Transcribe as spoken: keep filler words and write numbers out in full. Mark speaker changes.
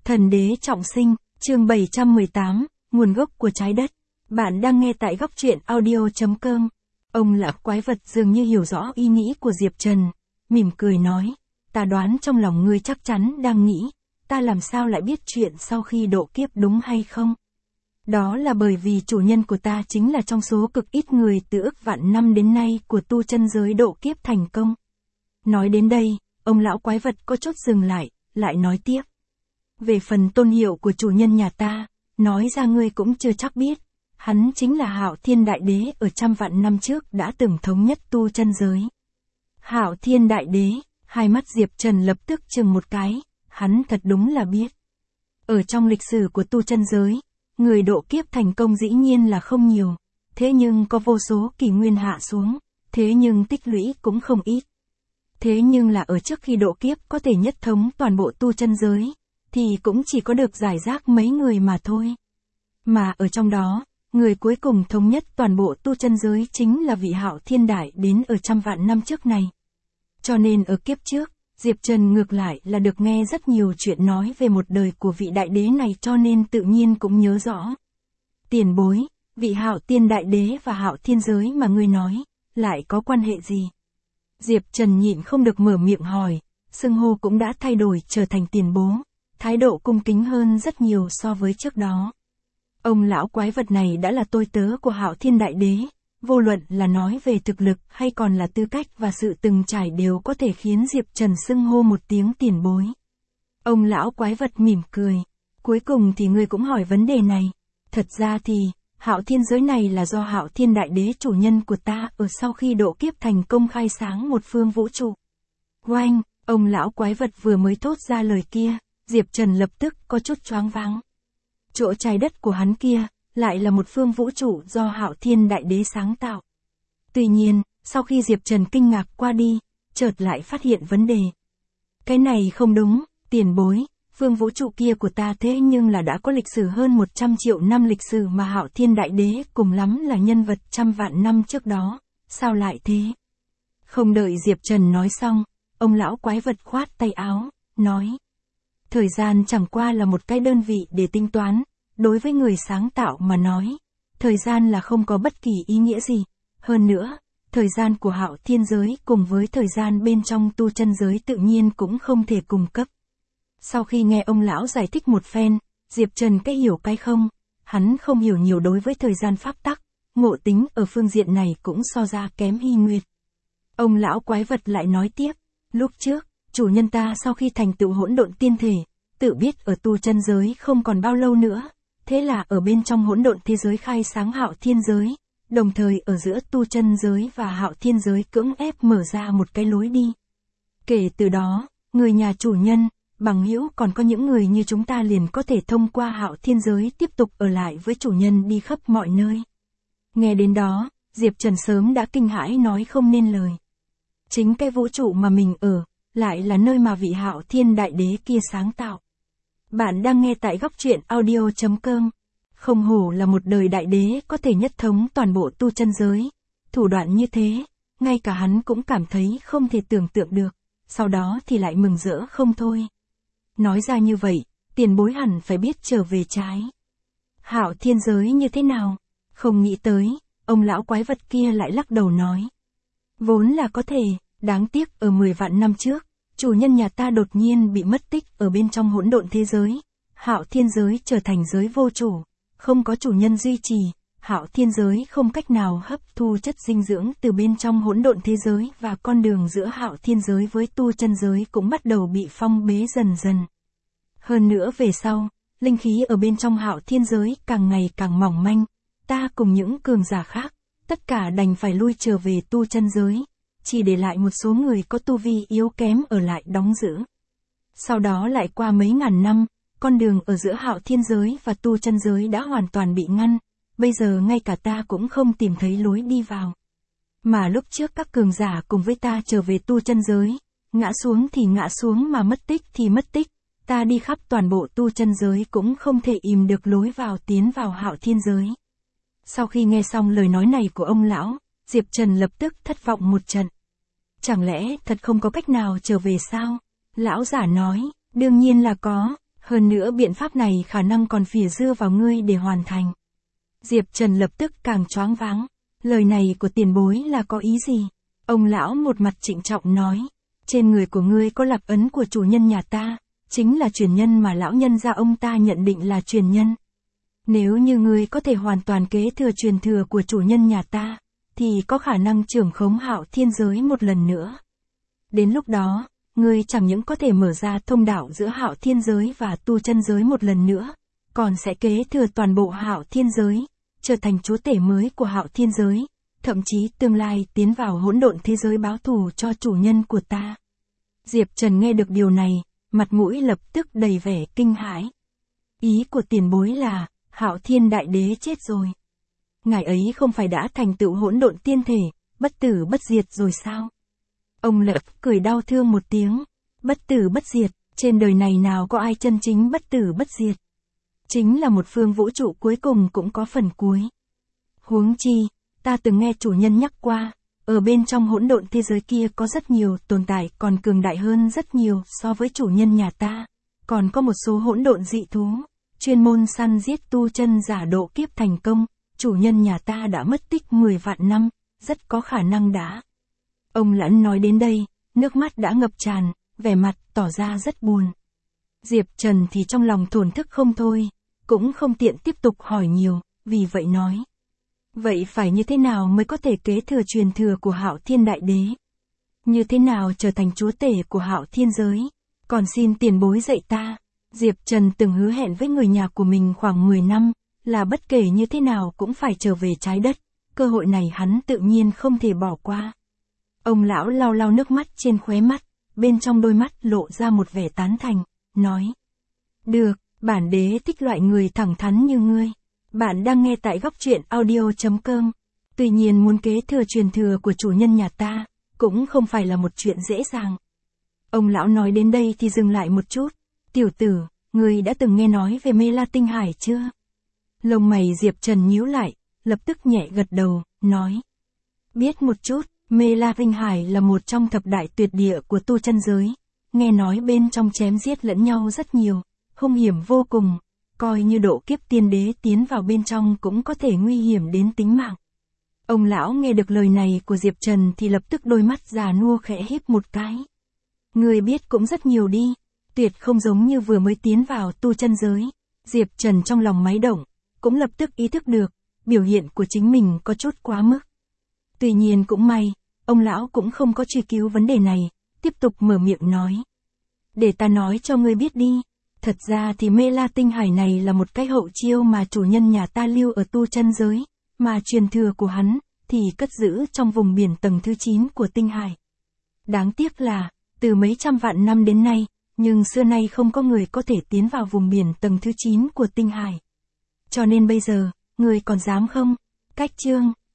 Speaker 1: Thần đế trọng sinh, chương bảy trăm mười tám, nguồn gốc của trái đất. Bạn đang nghe tại góc truyện audio chấm com. Ông lão quái vật dường như hiểu rõ ý nghĩ của Diệp Trần, mỉm cười nói, ta đoán trong lòng ngươi chắc chắn đang nghĩ, ta làm sao lại biết chuyện sau khi độ kiếp đúng hay không? Đó là bởi vì chủ nhân của ta chính là trong số cực ít người từ ức vạn năm đến nay của tu chân giới độ kiếp thành công. Nói đến đây, ông lão quái vật có chút dừng lại, lại nói tiếp. Về phần tôn hiệu của chủ nhân nhà ta, nói ra ngươi cũng chưa chắc biết, hắn chính là Hạo Thiên Đại Đế ở trăm vạn năm trước đã từng thống nhất tu chân giới. Hạo Thiên Đại Đế, hai mắt Diệp Trần lập tức chừng một cái, hắn thật đúng là biết. Ở trong lịch sử của tu chân giới, người độ kiếp thành công dĩ nhiên là không nhiều, thế nhưng có vô số kỷ nguyên hạ xuống, thế nhưng tích lũy cũng không ít. Thế nhưng là ở trước khi độ kiếp có thể nhất thống toàn bộ tu chân giới, thì cũng chỉ có được giải rác mấy người mà thôi. Mà ở trong đó, người cuối cùng thống nhất toàn bộ tu chân giới chính là vị Hạo Thiên Đại đến ở trăm vạn năm trước này. Cho nên ở kiếp trước, Diệp Trần ngược lại là được nghe rất nhiều chuyện nói về một đời của vị đại đế này, cho nên tự nhiên cũng nhớ rõ. Tiền bối, vị Hạo Thiên Đại Đế và Hạo Thiên giới mà ngươi nói, lại có quan hệ gì? Diệp Trần nhịn không được mở miệng hỏi, xưng hô cũng đã thay đổi trở thành tiền bố, thái độ cung kính hơn rất nhiều so với trước đó. Ông lão quái vật này đã là tôi tớ của Hạo Thiên Đại Đế, vô luận là nói về thực lực hay còn là tư cách và sự từng trải đều có thể khiến Diệp Trần xưng hô một tiếng tiền bối. Ông lão quái vật mỉm cười, cuối cùng thì ngươi cũng hỏi vấn đề này. Thật ra thì, Hạo Thiên giới này là do Hạo Thiên Đại Đế chủ nhân của ta ở sau khi độ kiếp thành công khai sáng một phương vũ trụ. Oanh, ông lão quái vật vừa mới thốt ra lời kia, Diệp Trần lập tức có chút choáng váng. Chỗ trái đất của hắn kia, lại là một phương vũ trụ do Hạo Thiên Đại Đế sáng tạo. Tuy nhiên, sau khi Diệp Trần kinh ngạc qua đi, chợt lại phát hiện vấn đề. Cái này không đúng, tiền bối, phương vũ trụ kia của ta thế nhưng là đã có lịch sử hơn một trăm triệu năm lịch sử mà Hạo Thiên Đại Đế cùng lắm là nhân vật trăm vạn năm trước đó, sao lại thế? Không đợi Diệp Trần nói xong, ông lão quái vật khoát tay áo, nói. Thời gian chẳng qua là một cái đơn vị để tính toán, đối với người sáng tạo mà nói, thời gian là không có bất kỳ ý nghĩa gì. Hơn nữa, thời gian của Hạo Thiên giới cùng với thời gian bên trong tu chân giới tự nhiên cũng không thể cùng cấp. Sau khi nghe ông lão giải thích một phen, Diệp Trần cái hiểu cái không, hắn không hiểu nhiều đối với thời gian pháp tắc, ngộ tính ở phương diện này cũng so ra kém Hy Nguyệt. Ông lão quái vật lại nói tiếp, lúc trước, chủ nhân ta sau khi thành tựu hỗn độn tiên thể, tự biết ở tu chân giới không còn bao lâu nữa, thế là ở bên trong hỗn độn thế giới khai sáng Hạo Thiên giới, đồng thời ở giữa tu chân giới và Hạo Thiên giới cưỡng ép mở ra một cái lối đi. Kể từ đó, người nhà chủ nhân, bằng hữu còn có những người như chúng ta liền có thể thông qua Hạo Thiên giới tiếp tục ở lại với chủ nhân đi khắp mọi nơi. Nghe đến đó, Diệp Trần sớm đã kinh hãi nói không nên lời. Chính cái vũ trụ mà mình ở, lại là nơi mà vị Hạo Thiên Đại Đế kia sáng tạo. Bạn đang nghe tại góc truyện audio chấm com. Không hổ là một đời đại đế có thể nhất thống toàn bộ tu chân giới. Thủ đoạn như thế, ngay cả hắn cũng cảm thấy không thể tưởng tượng được, sau đó thì lại mừng rỡ không thôi. Nói ra như vậy, tiền bối hẳn phải biết trở về trái. Hạo Thiên giới như thế nào? Không nghĩ tới, ông lão quái vật kia lại lắc đầu nói. Vốn là có thể, đáng tiếc ở mười vạn năm trước, chủ nhân nhà ta đột nhiên bị mất tích ở bên trong hỗn độn thế giới. Hạo Thiên giới trở thành giới vô chủ, không có chủ nhân duy trì, Hạo Thiên giới không cách nào hấp thu chất dinh dưỡng từ bên trong hỗn độn thế giới và con đường giữa Hạo Thiên giới với tu chân giới cũng bắt đầu bị phong bế dần dần. Hơn nữa về sau, linh khí ở bên trong Hạo Thiên giới càng ngày càng mỏng manh, ta cùng những cường giả khác, tất cả đành phải lui trở về tu chân giới, chỉ để lại một số người có tu vi yếu kém ở lại đóng giữ. Sau đó lại qua mấy ngàn năm, con đường ở giữa Hạo Thiên giới và tu chân giới đã hoàn toàn bị ngăn, bây giờ ngay cả ta cũng không tìm thấy lối đi vào. Mà lúc trước các cường giả cùng với ta trở về tu chân giới, ngã xuống thì ngã xuống mà mất tích thì mất tích, ta đi khắp toàn bộ tu chân giới cũng không thể im được lối vào tiến vào Hạo Thiên giới. Sau khi nghe xong lời nói này của ông lão, Diệp Trần lập tức thất vọng một trận. Chẳng lẽ thật không có cách nào trở về sao? Lão giả nói, đương nhiên là có, Hơn nữa biện pháp này khả năng còn phìa dưa vào ngươi để hoàn thành. Diệp Trần lập tức càng choáng váng. Lời này của tiền bối là có ý gì? Ông lão một mặt trịnh trọng nói. Trên người của ngươi có lạc ấn của chủ nhân nhà ta, chính là truyền nhân mà lão nhân gia ông ta nhận định là truyền nhân. Nếu như ngươi có thể hoàn toàn kế thừa truyền thừa của chủ nhân nhà ta, thì có khả năng trưởng khống Hạo Thiên giới một lần nữa. Đến lúc đó, ngươi chẳng những có thể mở ra thông đạo giữa Hạo Thiên giới và tu chân giới một lần nữa, còn sẽ kế thừa toàn bộ Hạo Thiên giới, trở thành chúa tể mới của Hạo Thiên giới, thậm chí tương lai tiến vào hỗn độn thế giới báo thù cho chủ nhân của ta. Diệp Trần nghe được điều này, mặt mũi lập tức đầy vẻ kinh hãi. Ý của tiền bối là, Hạo Thiên đại đế chết rồi. Ngài ấy không phải đã thành tựu hỗn độn tiên thể, bất tử bất diệt rồi sao? Ông Lập cười đau thương một tiếng. Bất tử bất diệt, trên đời này nào có ai chân chính bất tử bất diệt. Chính là một phương vũ trụ cuối cùng cũng có phần cuối. Huống chi, ta từng nghe chủ nhân nhắc qua, ở bên trong hỗn độn thế giới kia có rất nhiều tồn tại còn cường đại hơn rất nhiều so với chủ nhân nhà ta. Còn có một số hỗn độn dị thú, chuyên môn săn giết tu chân giả độ kiếp thành công, chủ nhân nhà ta đã mất tích mười vạn năm, rất có khả năng đã. Ông Lãn nói đến đây, nước mắt đã ngập tràn, vẻ mặt tỏ ra rất buồn. Diệp Trần thì trong lòng thổn thức không thôi, cũng không tiện tiếp tục hỏi nhiều, vì vậy nói. Vậy phải như thế nào mới có thể kế thừa truyền thừa của Hạo Thiên đại đế? Như thế nào trở thành chúa tể của Hạo Thiên giới? Còn xin tiền bối dạy ta. Diệp Trần từng hứa hẹn với người nhà của mình khoảng mười năm, là bất kể như thế nào cũng phải trở về trái đất, cơ hội này hắn tự nhiên không thể bỏ qua. Ông lão lau lau nước mắt trên khóe mắt, bên trong đôi mắt lộ ra một vẻ tán thành, nói. Được, bản đế thích loại người thẳng thắn như ngươi. Bạn đang nghe tại góc truyện audio chấm com. Tuy nhiên muốn kế thừa truyền thừa của chủ nhân nhà ta, cũng không phải là một chuyện dễ dàng. Ông lão nói đến đây thì dừng lại một chút. Tiểu tử, ngươi đã từng nghe nói về Mê La Tinh Hải chưa? Lông mày Diệp Trần nhíu lại, lập tức nhẹ gật đầu, nói. Biết một chút, Mê La Tinh Hải là một trong thập đại tuyệt địa của tu chân giới. Nghe nói bên trong chém giết lẫn nhau rất nhiều, hung hiểm vô cùng. Coi như độ kiếp tiên đế tiến vào bên trong cũng có thể nguy hiểm đến tính mạng. Ông lão nghe được lời này của Diệp Trần thì lập tức đôi mắt già nua khẽ híp một cái. Người biết cũng rất nhiều đi, tuyệt không giống như vừa mới tiến vào tu chân giới. Diệp Trần trong lòng máy động, cũng lập tức ý thức được, biểu hiện của chính mình có chút quá mức. Tuy nhiên cũng may, ông lão cũng không có truy cứu vấn đề này, tiếp tục mở miệng nói. Để ta nói cho ngươi biết đi. Thật ra thì Mê La Tinh Hải này là một cái hậu chiêu mà chủ nhân nhà ta lưu ở tu chân giới, mà truyền thừa của hắn, thì cất giữ trong vùng biển tầng thứ chín của Tinh Hải. Đáng tiếc là, từ mấy trăm vạn năm đến nay, nhưng xưa nay không có người có thể tiến vào vùng biển tầng thứ chín của Tinh Hải. Cho nên bây giờ, người còn dám không? Cách chương,